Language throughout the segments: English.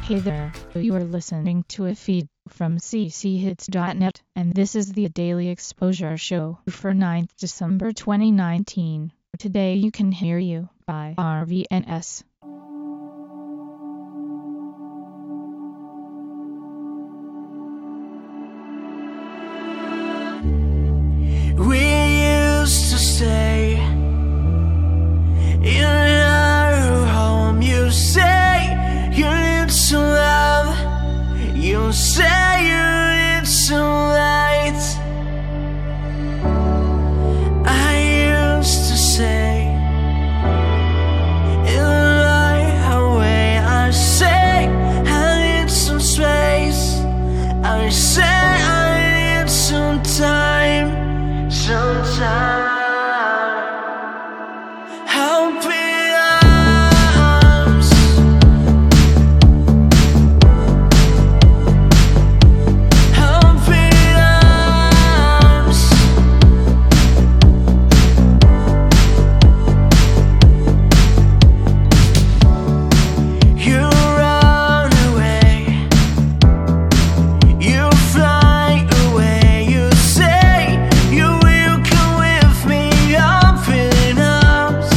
Hey there, you are listening to a feed from cchits.net, and this is the Daily Exposure Show for 9th December 2019. Today you can hear You by RVNS. We used to stay in our home. You say you need some love. You say you need some light. I used to say in my way. I say I need some space. I say I need some time. Sometimes open arms, open arms. You run away, you fly away. You say you will come with me. Open arms.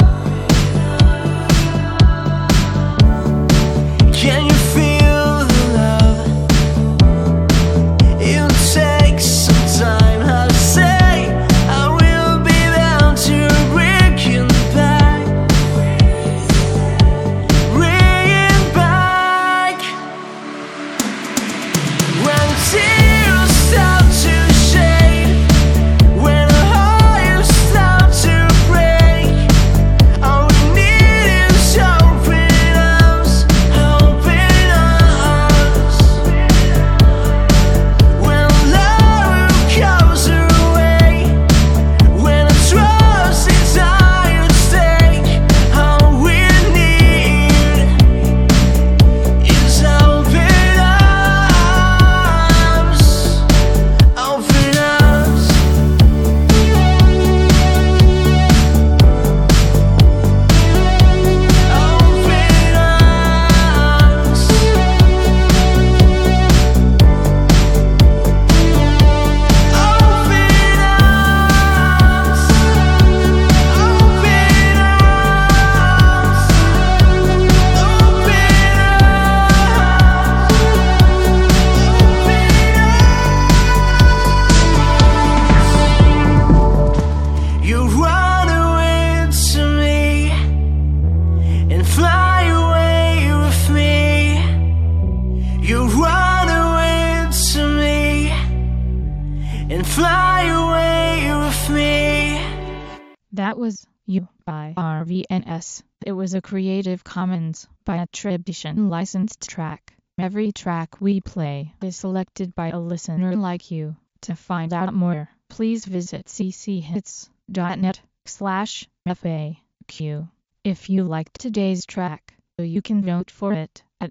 Can you feel the love? It takes some time. I say I will be down to bring it back, bring it back. When tears start to shade, when hearts start to break, all we need is open arms, open arms. When love goes away, when trust is at stake, all we need is open arms, open arms. You run away to me and fly away with me. You run away to me and fly away with me. That was You by RVNS. It was a Creative Commons by attribution licensed track. Every track we play is selected by a listener like you. To find out more, please visit cchits.net/FAQ. If you liked today's track, you can vote for it at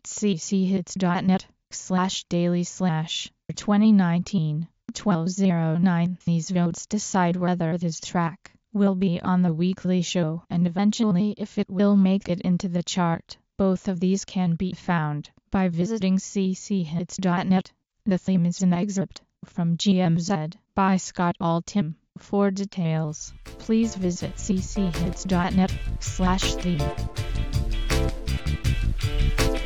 cchits.net/daily/2019-1209. These votes decide whether this track will be on the weekly show and eventually if it will make it into the chart. Both of these can be found by visiting cchits.net. The theme is an excerpt from GMZ by Scott Altham. For details, please visit cchits.net/theme.